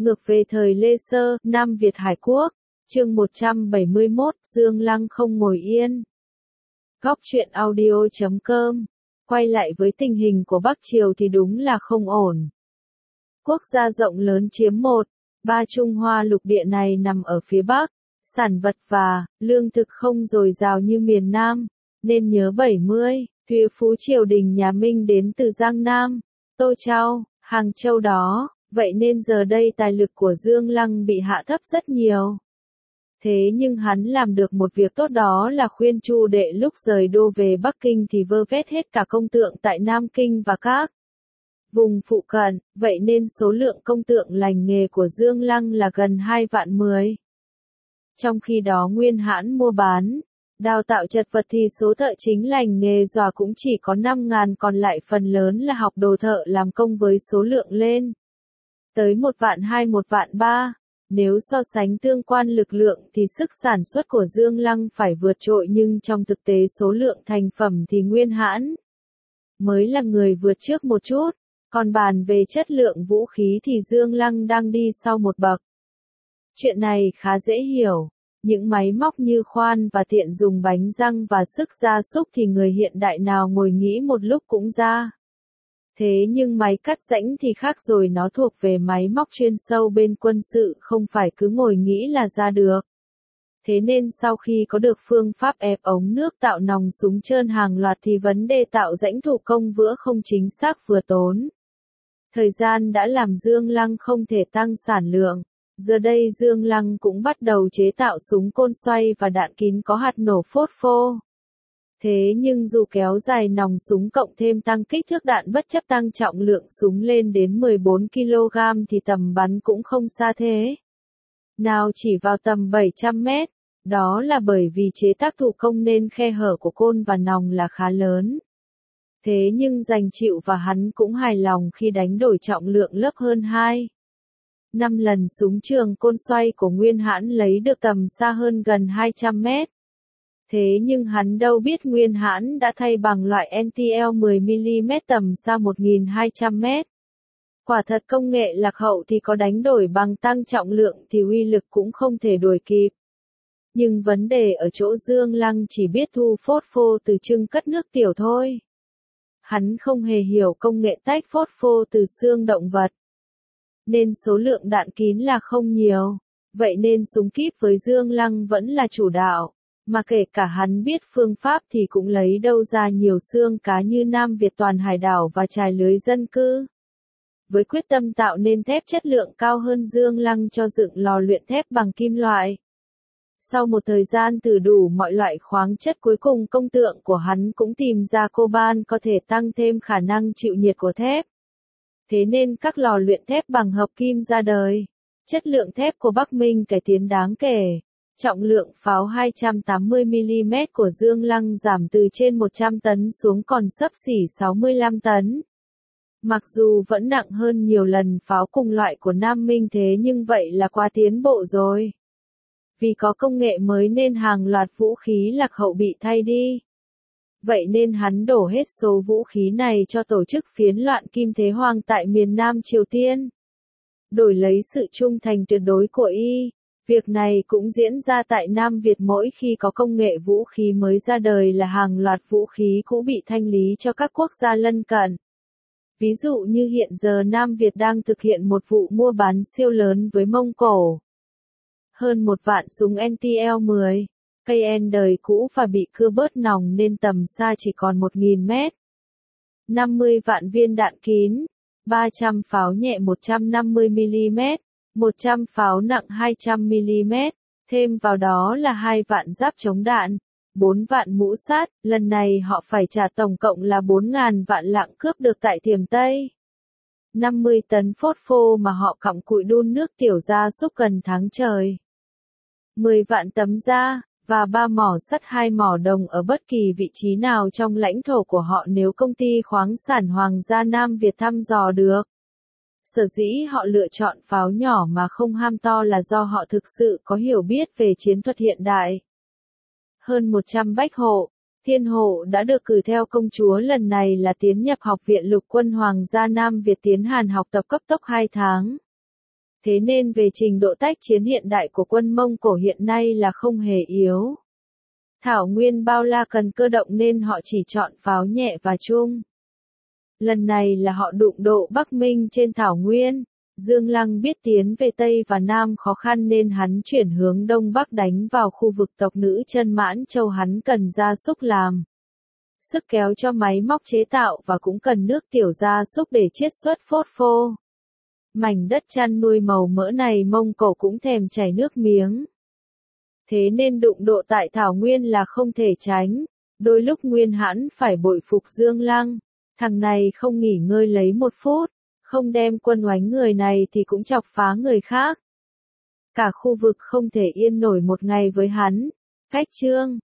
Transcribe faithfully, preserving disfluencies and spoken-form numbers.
Ngược về thời Lê Sơ, Nam Việt Hải Quốc, chương một trăm bảy mươi mốt, Dương Lăng không ngồi yên. Góc truyện audio chấm com, quay lại với tình hình của Bắc Triều thì đúng là không ổn. Quốc gia rộng lớn chiếm một, ba Trung Hoa lục địa này nằm ở phía Bắc, sản vật và lương thực không dồi dào như miền Nam, nên nhớ bảy mươi, Thuế Phú triều đình nhà Minh đến từ Giang Nam, Tô Châu, Hàng Châu đó. Vậy nên giờ đây tài lực của Dương Lăng bị hạ thấp rất nhiều. Thế nhưng hắn làm được một việc tốt, đó là khuyên Chu Đệ lúc rời đô về Bắc Kinh thì vơ vét hết cả công tượng tại Nam Kinh và các vùng phụ cận, vậy nên số lượng công tượng lành nghề của Dương Lăng là gần hai vạn mười. Trong khi đó Nguyên Hãn mua bán, đào tạo chật vật thì số thợ chính lành nghề dòa cũng chỉ có năm ngàn, còn lại phần lớn là học đồ thợ làm công với số lượng lên tới một vạn hai một vạn ba. Nếu so sánh tương quan lực lượng thì sức sản xuất của Dương Lăng phải vượt trội, nhưng trong thực tế số lượng thành phẩm thì Nguyên Hãn mới là người vượt trước một chút, còn bàn về chất lượng vũ khí thì Dương Lăng đang đi sau một bậc. Chuyện này khá dễ hiểu, những máy móc như khoan và tiện dùng bánh răng và sức gia súc thì người hiện đại nào ngồi nghĩ một lúc cũng ra. Thế nhưng máy cắt rãnh thì khác rồi, nó thuộc về máy móc chuyên sâu bên quân sự, không phải cứ ngồi nghĩ là ra được. Thế nên sau khi có được phương pháp ép ống nước tạo nòng súng trơn hàng loạt thì vấn đề tạo rãnh thủ công vừa không chính xác vừa tốn thời gian đã làm Dương Lăng không thể tăng sản lượng. Giờ đây Dương Lăng cũng bắt đầu chế tạo súng côn xoay và đạn kín có hạt nổ phốt phô. Thế nhưng dù kéo dài nòng súng cộng thêm tăng kích thước đạn bất chấp tăng trọng lượng súng lên đến mười bốn ki lô gam thì tầm bắn cũng không xa thế nào, chỉ vào tầm bảy trăm mét. Đó là bởi vì chế tác thủ công nên khe hở của côn và nòng là khá lớn. Thế nhưng Dành chịu và hắn cũng hài lòng khi đánh đổi trọng lượng lớp hơn hai năm lần súng trường côn xoay của Nguyên Hãn lấy được tầm xa hơn gần hai trăm mét. Thế nhưng hắn đâu biết Nguyên Hãn đã thay bằng loại en tê lờ mười mi li mét tầm xa một nghìn hai trăm mét. Quả thật công nghệ lạc hậu thì có đánh đổi bằng tăng trọng lượng thì uy lực cũng không thể đuổi kịp. Nhưng vấn đề ở chỗ Dương Lăng chỉ biết thu phốt phô từ chưng cất nước tiểu thôi. Hắn không hề hiểu công nghệ tách phốt phô từ xương động vật. Nên số lượng đạn kín là không nhiều. Vậy nên súng kíp với Dương Lăng vẫn là chủ đạo. Mà kể cả hắn biết phương pháp thì cũng lấy đâu ra nhiều xương cá như Nam Việt toàn hải đảo và trài lưới dân cư. Với quyết tâm tạo nên thép chất lượng cao hơn, Dương Lăng cho dựng lò luyện thép bằng kim loại. Sau một thời gian thử đủ mọi loại khoáng chất, cuối cùng công tượng của hắn cũng tìm ra coban có thể tăng thêm khả năng chịu nhiệt của thép. Thế nên các lò luyện thép bằng hợp kim ra đời. Chất lượng thép của Bắc Minh cải tiến đáng kể. Trọng lượng pháo hai trăm tám mươi mi li mét của Dương Lăng giảm từ trên một trăm tấn xuống còn xấp xỉ sáu mươi lăm tấn. Mặc dù vẫn nặng hơn nhiều lần pháo cùng loại của Nam Minh, thế nhưng vậy là quá tiến bộ rồi. Vì có công nghệ mới nên hàng loạt vũ khí lạc hậu bị thay đi. Vậy nên hắn đổ hết số vũ khí này cho tổ chức phiến loạn Kim Thế Hoàng tại miền Nam Triều Tiên. Đổi lấy sự trung thành tuyệt đối của y. Việc này cũng diễn ra tại Nam Việt, mỗi khi có công nghệ vũ khí mới ra đời là hàng loạt vũ khí cũ bị thanh lý cho các quốc gia lân cận. Ví dụ như hiện giờ Nam Việt đang thực hiện một vụ mua bán siêu lớn với Mông Cổ. Hơn một vạn súng en tê lờ mười, ca en đời cũ và bị cưa bớt nòng nên tầm xa chỉ còn một nghìn mét. năm mươi vạn viên đạn kín, ba trăm pháo nhẹ một trăm năm mươi mi li mét. một trăm pháo nặng hai trăm mi li mét, thêm vào đó là hai vạn giáp chống đạn, bốn vạn mũ sát, lần này họ phải trả tổng cộng là bốn nghìn vạn lạng cướp được tại Thiểm Tây. năm mươi tấn phốt phô mà họ cặm cụi đun nước tiểu gia súc gần tháng trời. mười vạn tấm da, và ba mỏ sắt hai mỏ đồng ở bất kỳ vị trí nào trong lãnh thổ của họ nếu công ty khoáng sản Hoàng gia Nam Việt thăm dò được. Sở dĩ họ lựa chọn pháo nhỏ mà không ham to là do họ thực sự có hiểu biết về chiến thuật hiện đại. Hơn một trăm bách hộ, thiên hộ đã được cử theo công chúa lần này là tiến nhập Học viện Lục quân Hoàng gia Nam Việt tiến Hàn học tập cấp tốc hai tháng. Thế nên về trình độ tác chiến hiện đại của quân Mông Cổ hiện nay là không hề yếu. Thảo nguyên bao la cần cơ động nên họ chỉ chọn pháo nhẹ và trung. Lần này là họ đụng độ Bắc Minh trên thảo nguyên. Dương Lăng biết tiến về Tây và Nam khó khăn nên hắn chuyển hướng Đông Bắc đánh vào khu vực tộc nữ Chân Mãn Châu, hắn cần gia súc làm sức kéo cho máy móc chế tạo và cũng cần nước tiểu gia súc để chiết xuất phốt phô. Mảnh đất chăn nuôi màu mỡ này Mông Cổ cũng thèm chảy nước miếng. Thế nên đụng độ tại Thảo Nguyên là không thể tránh. Đôi lúc Nguyên Hãn phải bội phục Dương Lăng. Thằng này không nghỉ ngơi lấy một phút, không đem quân oánh người này thì cũng chọc phá người khác. Cả khu vực không thể yên nổi một ngày với hắn. Cách chương